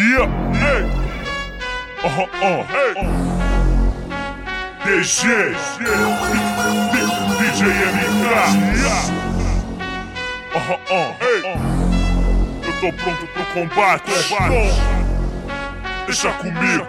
Yeah, hey. Hey. DG, DJ MK. Hey. Eu tô pronto pro combate. Deixa comigo.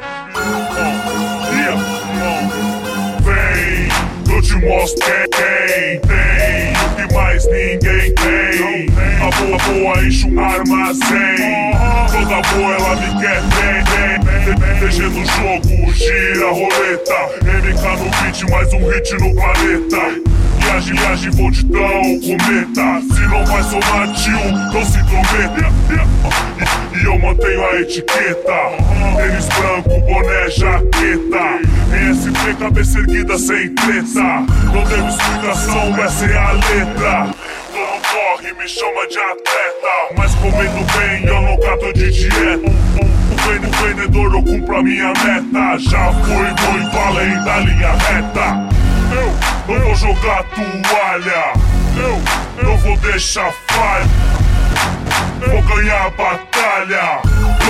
Vem, eu te mostro quem tem o que mais ninguém tem. A boa enche um armazém. Toda boa ela me quer bem. DG no jogo, gira a roleta. MK no beat, mais um hit no planeta. Viagem, vou de tão cometa. Se não vai somar tio, não se intrometa. E eu mantenho a etiqueta. Tênis branco, boné, jaqueta. Em SP, cabeça erguida sem treta. Não devo explicação, essa é a letra. Todo corre, me chama de atleta. Mas comendo bem, eu nunca tô de dieta. O vendedor, eu cumpro a minha meta. Já fui muito além da linha reta. Eu não vou jogar toalha. Eu não vou deixar falha. Vou ganhar a batalha.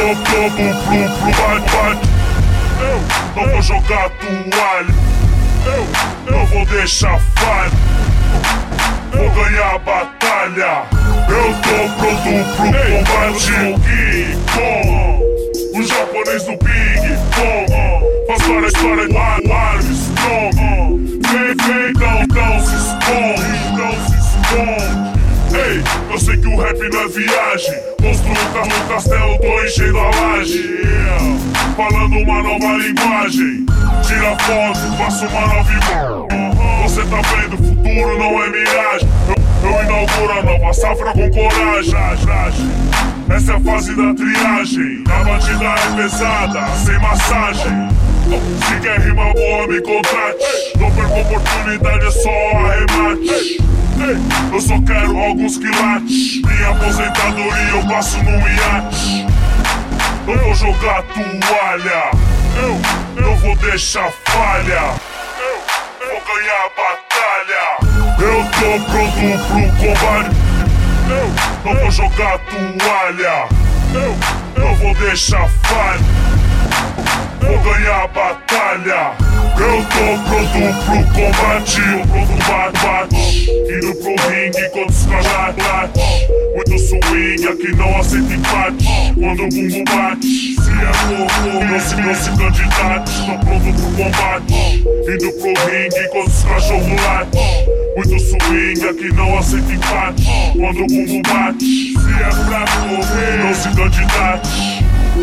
Bate. Eu não vou jogar toalha. Eu não vou deixar falha. Vou ganhar a batalha. Eu tô pronto pro combate. King Kong, o japonês do Big Bong. Faz para a história do Armstrong. Vem, não se esconde. Ei, eu sei que o rap não é viagem. Construo um castelo, tô enchendo a laje. Falando uma nova linguagem. Tira foto, faço uma nova imagem. Você tá vendo, o futuro não é miragem. Eu inauguro a nova safra com coragem. Essa é a fase da triagem. A batida é pesada, sem massagem. Se quer rima boa, me contrate. Não perco oportunidade, é só arremate. Eu só quero alguns quilates. Minha aposentadoria eu passo num iate. Eu vou jogar toalha. Eu não vou deixar falha. Vou ganhar a batalha. Eu tô pronto pro combate. Eu não vou jogar toalha. Eu não vou deixar falha. Vou ganhar a batalha. Eu tô pronto pro combate. Bate. Indo pro ringue quando os caras late. Muito swing, aqui não aceita empate. Quando o bumbum bate, se é louco, não se candidate. Tô pronto pro combate. Indo pro ringue quando os cachorros late. Muito swing, aqui não aceita empate. Quando o bumbum bate, se é pra correr, não se candidate.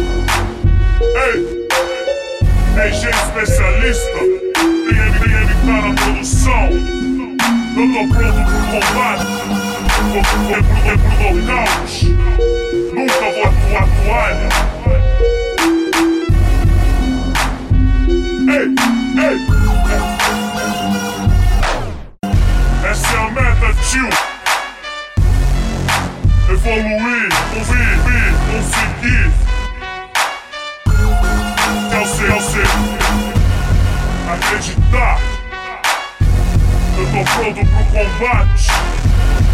Ei! DG especialista, MK na produção. Eu tô pronto pro combate. Vou pro nocaute. Nunca vou atuar toalha. Ei. Essa é a meta, tio. Evoluir, ouvir, conseguir. Eu sei, acreditar. Eu tô pronto pro combate.